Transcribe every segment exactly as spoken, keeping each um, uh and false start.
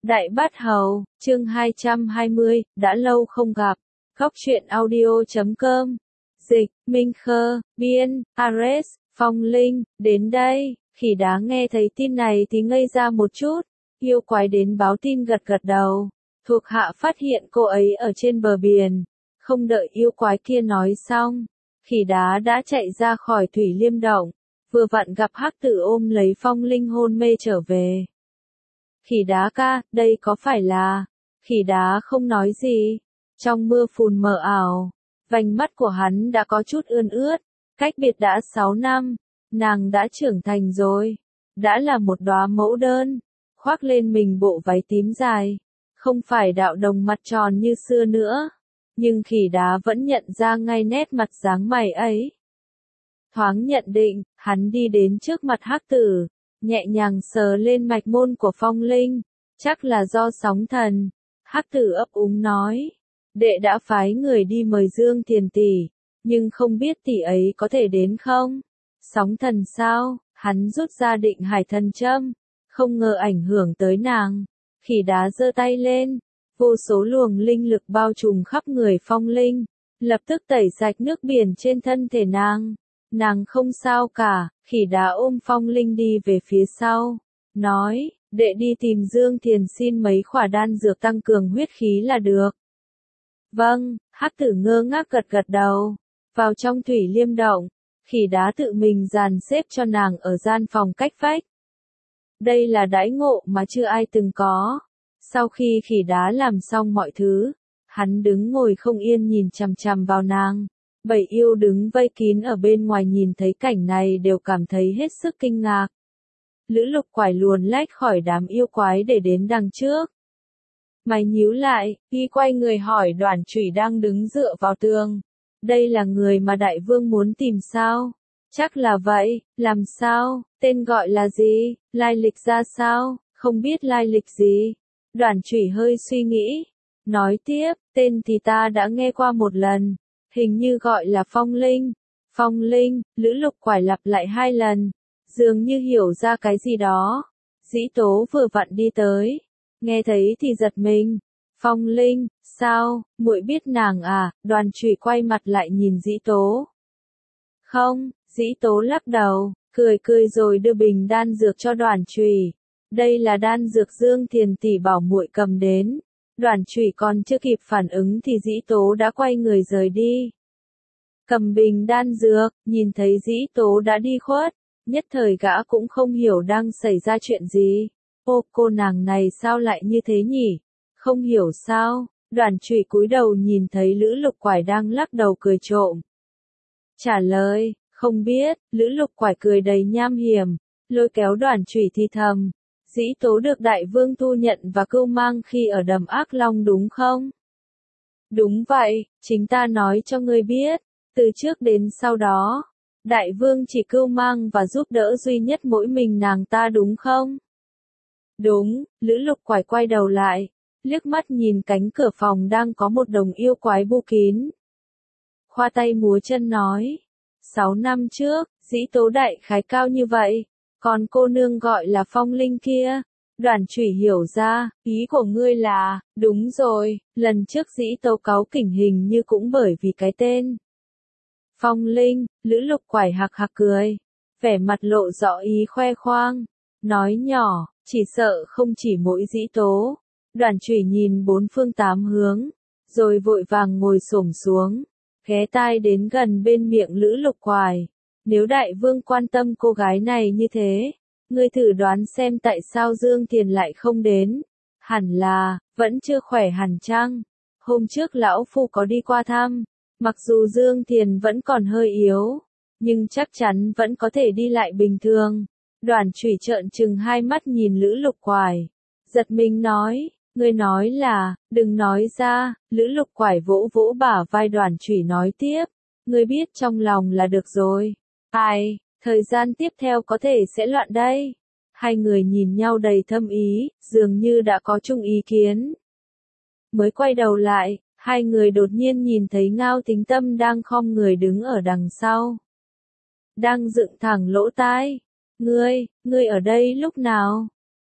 Đại Bát Hầu, chương hai trăm hai mươi, đã lâu không gặp. Góc truyện audio chấm com. Dịch, Minh Khơ, Biên, Ares, Phong Linh, đến đây. Khỉ đá nghe thấy tin này thì ngây ra một chút. Yêu quái đến báo tin gật gật đầu. Thuộc hạ phát hiện cô ấy ở trên bờ biển. Không đợi yêu quái kia nói xong, khỉ đá đã chạy ra khỏi Thủy Liêm Động. Vừa vặn gặp Hắc Tử ôm lấy Phong Linh hôn mê trở về. Khỉ đá ca, đây có phải là... Khỉ đá không nói gì. Trong mưa phùn mờ ảo, vành mắt của hắn đã có chút ươn ướt. Cách biệt đã sáu năm, nàng đã trưởng thành rồi. Đã là một đóa mẫu đơn, khoác lên mình bộ váy tím dài. Không phải đạo đồng mặt tròn như xưa nữa. Nhưng khỉ đá vẫn nhận ra ngay nét mặt dáng mày ấy. Thoáng nhận định, hắn đi đến trước mặt Hắc Tử, nhẹ nhàng sờ lên mạch môn của Phong Linh, chắc là do sóng thần. Hắc Tử ấp úng nói, đệ đã phái người đi mời Dương Thiền tỷ, nhưng không biết tỷ ấy có thể đến không? Sóng thần sao? Hắn rút ra định hải thần châm, không ngờ ảnh hưởng tới nàng. Khỉ đá giơ tay lên, vô số luồng linh lực bao trùm khắp người Phong Linh, lập tức tẩy sạch nước biển trên thân thể nàng. Nàng không sao cả, khỉ đá ôm Phong Linh đi về phía sau, nói, đệ đi tìm Dương Thiền xin mấy khỏa đan dược tăng cường huyết khí là được. Vâng, Hắc Tử ngơ ngác gật gật đầu. Vào trong Thủy Liêm Động, khỉ đá tự mình dàn xếp cho nàng ở gian phòng cách vách. Đây là đãi ngộ mà chưa ai từng có. Sau khi khỉ đá làm xong mọi thứ, hắn đứng ngồi không yên nhìn chằm chằm vào nàng. Bảy yêu đứng vây kín ở bên ngoài nhìn thấy cảnh này đều cảm thấy hết sức kinh ngạc. Lữ Lục Quải luồn lách khỏi đám yêu quái để đến đằng trước. Mày nhíu lại, y quay người hỏi Đoản Chủy đang đứng dựa vào tường. Đây là người mà đại vương muốn tìm sao? Chắc là vậy, làm sao? Tên gọi là gì? Lai lịch ra sao? Không biết lai lịch gì. Đoản Chủy hơi suy nghĩ. Nói tiếp, tên thì ta đã nghe qua một lần. Hình như gọi là Phong Linh. Phong Linh, Lữ Lục Quải lặp lại hai lần. Dường như hiểu ra cái gì đó. Dĩ Tố vừa vặn đi tới. Nghe thấy thì giật mình. Phong Linh, sao, muội biết nàng à? Đoản Chủy quay mặt lại nhìn Dĩ Tố. Không, Dĩ Tố lắc đầu, cười cười rồi đưa bình đan dược cho Đoản Chủy. Đây là đan dược Dương Thiền tỷ bảo muội cầm đến. Đoản Chủy còn chưa kịp phản ứng thì Dĩ Tố đã quay người rời đi. Cầm bình đan dược, nhìn thấy Dĩ Tố đã đi khuất, nhất thời gã cũng không hiểu đang xảy ra chuyện gì. Ô, cô nàng này sao lại như thế nhỉ? Không hiểu sao? Đoản Chủy cúi đầu nhìn thấy Lữ Lục Quải đang lắc đầu cười trộm. Trả lời, không biết. Lữ Lục Quải cười đầy nham hiểm, lôi kéo Đoản Chủy thì thầm. Dĩ Tố được đại vương thu nhận và cưu mang khi ở đầm Ác Long đúng không? Đúng vậy, chính ta nói cho ngươi biết, từ trước đến sau đó, đại vương chỉ cưu mang và giúp đỡ duy nhất mỗi mình nàng ta đúng không? Đúng, Lữ Lục Quải quay đầu lại, liếc mắt nhìn cánh cửa phòng đang có một đồng yêu quái bu kín. Khoa tay múa chân nói, sáu năm trước, Dĩ Tố đại khái cao như vậy. Còn cô nương gọi là Phong Linh kia. Đoản Chủy hiểu ra, ý của ngươi là, đúng rồi, lần trước Dĩ Tố cáu kỉnh hình như cũng bởi vì cái tên. Phong Linh, Lữ Lục Quải hạc hạc cười, vẻ mặt lộ rõ ý khoe khoang, nói nhỏ, chỉ sợ không chỉ mỗi Dĩ Tố. Đoản Chủy nhìn bốn phương tám hướng, rồi vội vàng ngồi xổm xuống, ghé tai đến gần bên miệng Lữ Lục Quải. Nếu đại vương quan tâm cô gái này như thế, ngươi thử đoán xem tại sao Dương Thiền lại không đến. Hẳn là, vẫn chưa khỏe hẳn chăng? Hôm trước lão phu có đi qua thăm, mặc dù Dương Thiền vẫn còn hơi yếu, nhưng chắc chắn vẫn có thể đi lại bình thường. Đoản Chủy trợn trừng hai mắt nhìn Lữ Lục Quải, giật mình nói, ngươi nói là, đừng nói ra. Lữ Lục Quải vỗ vỗ bả vai Đoản Chủy nói tiếp, ngươi biết trong lòng là được rồi. Ai, thời gian tiếp theo có thể sẽ loạn đây. Hai người nhìn nhau đầy thâm ý, dường như đã có chung ý kiến. Mới quay đầu lại, hai người đột nhiên nhìn thấy Ngao Tính Tâm đang khom người đứng ở đằng sau. Đang dựng thẳng lỗ tai. Ngươi, ngươi ở đây lúc nào?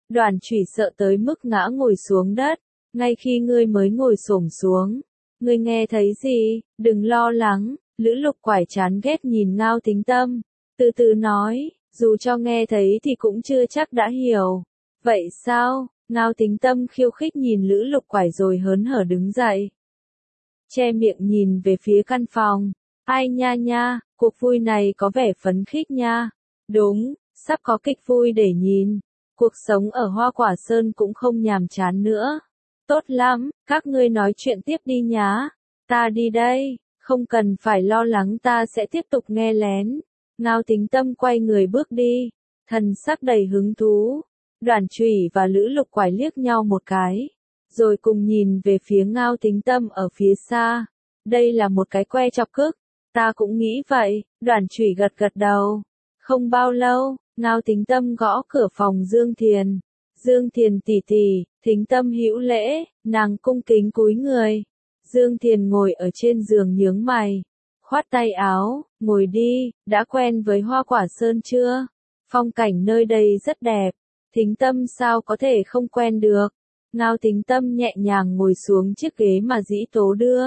Đoàn Chủy sợ tới mức ngã ngồi xuống đất, ngay khi ngươi mới ngồi xổm xuống. Ngươi nghe thấy gì, đừng lo lắng, Lữ Lục Quải chán ghét nhìn Ngao Tính Tâm, từ từ nói, dù cho nghe thấy thì cũng chưa chắc đã hiểu. Vậy sao? Ngao Tính Tâm khiêu khích nhìn Lữ Lục Quải rồi hớn hở đứng dậy. Che miệng nhìn về phía căn phòng. Ai nha nha, cuộc vui này có vẻ phấn khích nha. Đúng, sắp có kịch vui để nhìn. Cuộc sống ở Hoa Quả Sơn cũng không nhàm chán nữa. Tốt lắm, các ngươi nói chuyện tiếp đi nhá. Ta đi đây, không cần phải lo lắng, ta sẽ tiếp tục nghe lén. Ngao Tính Tâm quay người bước đi, thần sắc đầy hứng thú. Đoàn Chủy và Lữ Lục Quải liếc nhau một cái, rồi cùng nhìn về phía Ngao Tính Tâm ở phía xa. Đây là một cái que chọc cức. Ta cũng nghĩ vậy, Đoàn Chủy gật gật đầu. Không bao lâu, Ngao Tính Tâm gõ cửa phòng Dương Thiền. Dương Thiền tỷ tỷ, Thính Tâm hữu lễ, nàng cung kính cúi người. Dương Thiền ngồi ở trên giường nhướng mày, khoát tay áo, ngồi đi, đã quen với Hoa Quả Sơn chưa? Phong cảnh nơi đây rất đẹp, Thính Tâm sao có thể không quen được? Ngao Tính Tâm nhẹ nhàng ngồi xuống chiếc ghế mà Dĩ Tố đưa.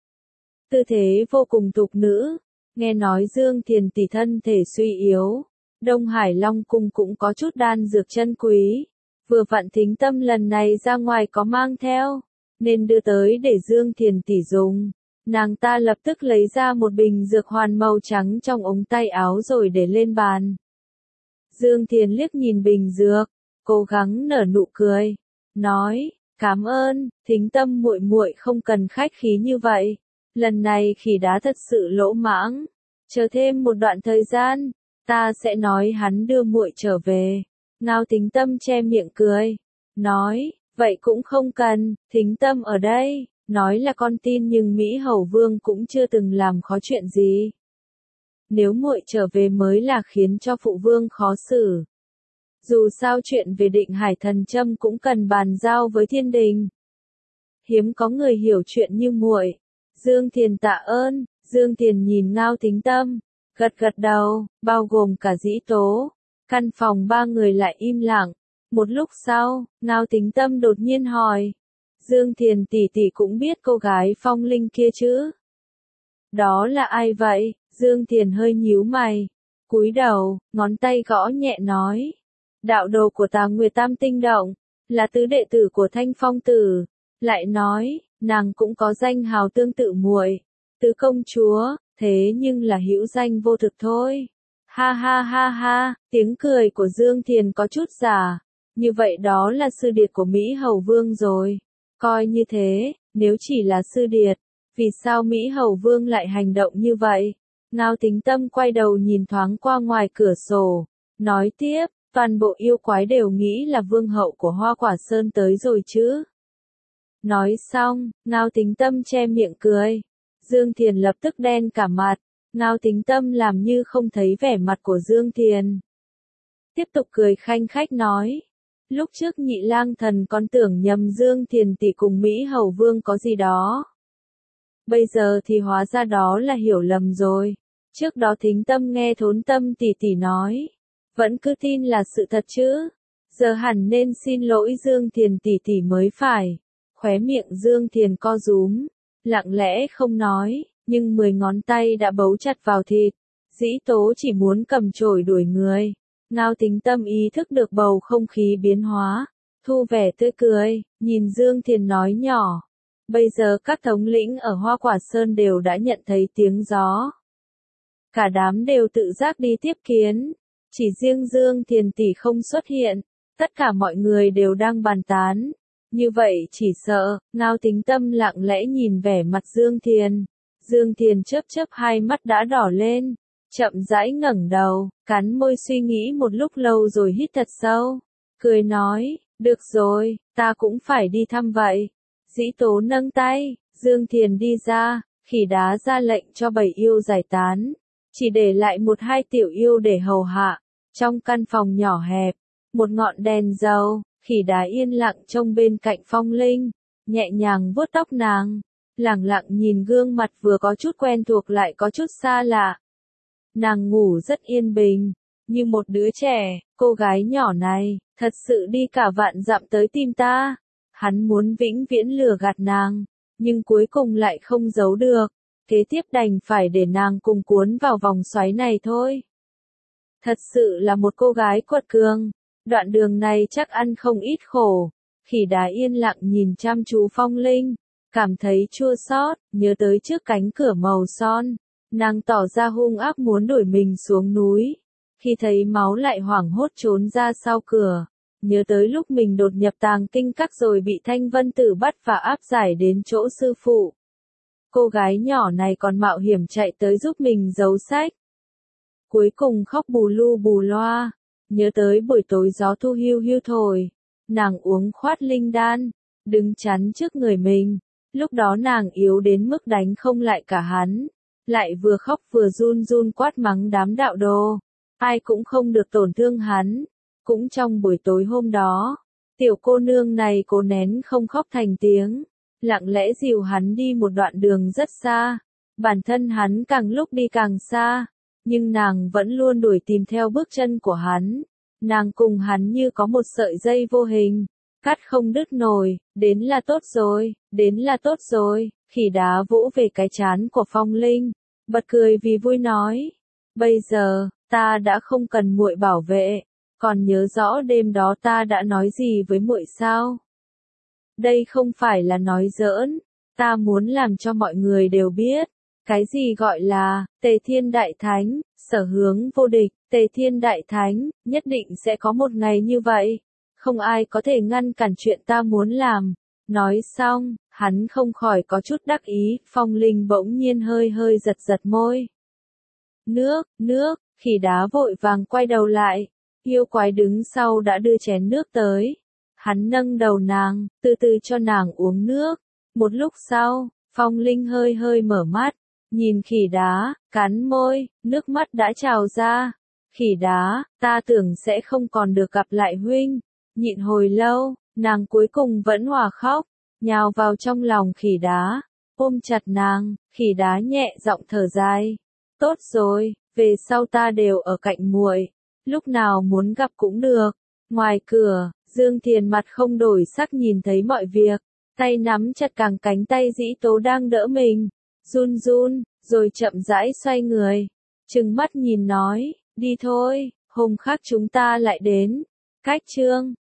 Tư thế vô cùng tục nữ, nghe nói Dương Thiền tỷ thân thể suy yếu, Đông Hải Long Cung cũng có chút đan dược chân quý. Vừa vặn Thính Tâm lần này ra ngoài có mang theo, nên đưa tới để Dương Thiền tỷ dùng. Nàng ta lập tức lấy ra một bình dược hoàn màu trắng trong ống tay áo rồi để lên bàn. Dương Thiền liếc nhìn bình dược, cố gắng nở nụ cười, nói, cảm ơn, Thính Tâm muội muội không cần khách khí như vậy. Lần này khỉ đá thật sự lỗ mãng, chờ thêm một đoạn thời gian, ta sẽ nói hắn đưa muội trở về. Ngao Tính Tâm che miệng cười, nói, vậy cũng không cần, Thính Tâm ở đây, nói là con tin nhưng Mỹ Hầu Vương cũng chưa từng làm khó chuyện gì. Nếu muội trở về mới là khiến cho phụ vương khó xử. Dù sao chuyện về Định Hải Thần Châm cũng cần bàn giao với thiên đình. Hiếm có người hiểu chuyện như muội. Dương Thiền tạ ơn. Dương Thiền nhìn Ngao Tính Tâm, gật gật đầu, bao gồm cả Dĩ Tố. Căn phòng ba người lại im lặng. Một lúc sau, Ngao Tính Tâm đột nhiên hỏi, Dương Thiền tỷ tỷ cũng biết cô gái Phong Linh kia chứ? Đó là ai vậy? Dương Thiền hơi nhíu mày, cúi đầu, ngón tay gõ nhẹ nói, đạo đồ của Tà Nguyệt Tam Tinh Động, là tứ đệ tử của Thanh Phong Tử. Lại nói, nàng cũng có danh hào tương tự muội, Tứ công chúa, thế nhưng là hữu danh vô thực thôi. Ha ha ha ha, tiếng cười của Dương Thiền có chút giả. Như vậy đó là sư điệt của Mỹ Hầu Vương rồi. Coi như thế, nếu chỉ là sư điệt, vì sao Mỹ Hầu Vương lại hành động như vậy? Ngao Tính Tâm quay đầu nhìn thoáng qua ngoài cửa sổ, nói tiếp, toàn bộ yêu quái đều nghĩ là vương hậu của Hoa Quả Sơn tới rồi chứ. Nói xong, Ngao Tính Tâm che miệng cười. Dương Thiền lập tức đen cả mặt. Ngao Tính Tâm làm như không thấy vẻ mặt của Dương Thiền. Tiếp tục cười khanh khách nói. Lúc trước Nhị Lang Thần còn tưởng nhầm Dương Thiền tỷ cùng Mỹ Hầu Vương có gì đó. Bây giờ thì hóa ra đó là hiểu lầm rồi. Trước đó Thính Tâm nghe Thốn Tâm tỷ tỷ nói, vẫn cứ tin là sự thật chứ. Giờ hẳn nên xin lỗi Dương Thiền tỷ tỷ mới phải. Khóe miệng Dương Thiền co rúm, lặng lẽ không nói, nhưng mười ngón tay đã bấu chặt vào thịt. Dĩ Tố chỉ muốn cầm chổi đuổi người. Ngao Tính Tâm ý thức được bầu không khí biến hóa, thu vẻ tươi cười, nhìn Dương Thiền nói nhỏ. Bây giờ các thống lĩnh ở Hoa Quả Sơn đều đã nhận thấy tiếng gió. Cả đám đều tự giác đi tiếp kiến. Chỉ riêng Dương Thiền tỷ không xuất hiện. Tất cả mọi người đều đang bàn tán. Như vậy chỉ sợ, Ngao Tính Tâm lặng lẽ nhìn vẻ mặt Dương Thiền. Dương Thiền chớp chớp hai mắt đã đỏ lên. Chậm rãi ngẩng đầu, cắn môi suy nghĩ một lúc lâu rồi hít thật sâu. Cười nói, được rồi, ta cũng phải đi thăm vậy. Dĩ Tố nâng tay, Dương Thiền đi ra, khỉ đá ra lệnh cho bảy yêu giải tán. Chỉ để lại một hai tiểu yêu để hầu hạ. Trong căn phòng nhỏ hẹp, một ngọn đèn dầu, khỉ đá yên lặng trông bên cạnh Phong Linh, nhẹ nhàng vuốt tóc nàng, lẳng lặng nhìn gương mặt vừa có chút quen thuộc lại có chút xa lạ. Nàng ngủ rất yên bình, như một đứa trẻ, cô gái nhỏ này, thật sự đi cả vạn dặm tới tìm ta. Hắn muốn vĩnh viễn lừa gạt nàng, nhưng cuối cùng lại không giấu được. Kế tiếp đành phải để nàng cùng cuốn vào vòng xoáy này thôi. Thật sự là một cô gái quật cường. Đoạn đường này chắc ăn không ít khổ. Khỉ đá yên lặng nhìn chăm chú Phong Linh, cảm thấy chua xót, nhớ tới trước cánh cửa màu son. Nàng tỏ ra hung ác muốn đuổi mình xuống núi. Khi thấy máu lại hoảng hốt trốn ra sau cửa. Nhớ tới lúc mình đột nhập tàng kinh các rồi bị Thanh Vân Tử bắt và áp giải đến chỗ sư phụ. Cô gái nhỏ này còn mạo hiểm chạy tới giúp mình giấu sách. Cuối cùng khóc bù lu bù loa. Nhớ tới buổi tối gió thu hiu hiu thổi. Nàng uống khoát linh đan, đứng chắn trước người mình. Lúc đó nàng yếu đến mức đánh không lại cả hắn. Lại vừa khóc vừa run run quát mắng đám đạo đồ. Ai cũng không được tổn thương hắn. Cũng trong buổi tối hôm đó, tiểu cô nương này cố nén không khóc thành tiếng. Lặng lẽ dìu hắn đi một đoạn đường rất xa. Bản thân hắn càng lúc đi càng xa. Nhưng nàng vẫn luôn đuổi tìm theo bước chân của hắn. Nàng cùng hắn như có một sợi dây vô hình. Cắt không đứt nổi, đến là tốt rồi, đến là tốt rồi. Khỉ đá vỗ về cái trán của Phong Linh. Bật cười vì vui nói. Bây giờ, ta đã không cần muội bảo vệ. Còn nhớ rõ đêm đó ta đã nói gì với muội sao? Đây không phải là nói giỡn. Ta muốn làm cho mọi người đều biết. Cái gì gọi là, Tề Thiên Đại Thánh, sở hướng vô địch, Tề Thiên Đại Thánh, nhất định sẽ có một ngày như vậy. Không ai có thể ngăn cản chuyện ta muốn làm. Nói xong, hắn không khỏi có chút đắc ý, Phong Linh bỗng nhiên hơi hơi giật giật môi. Nước, nước, khỉ đá vội vàng quay đầu lại. Yêu quái đứng sau đã đưa chén nước tới. Hắn nâng đầu nàng, từ từ cho nàng uống nước. Một lúc sau, Phong Linh hơi hơi mở mắt. Nhìn khỉ đá, cắn môi, nước mắt đã trào ra. Khỉ đá, ta tưởng sẽ không còn được gặp lại huynh. Nhịn hồi lâu, nàng cuối cùng vẫn hòa khóc, nhào vào trong lòng khỉ đá, ôm chặt nàng, khỉ đá nhẹ giọng thở dài. Tốt rồi, về sau ta đều ở cạnh muội, lúc nào muốn gặp cũng được. Ngoài cửa, Dương Thiền mặt không đổi sắc nhìn thấy mọi việc, tay nắm chặt càng cánh tay Dĩ Tố đang đỡ mình, run run, rồi chậm rãi xoay người, trừng mắt nhìn nói, đi thôi, hôm khác chúng ta lại đến. Cách chương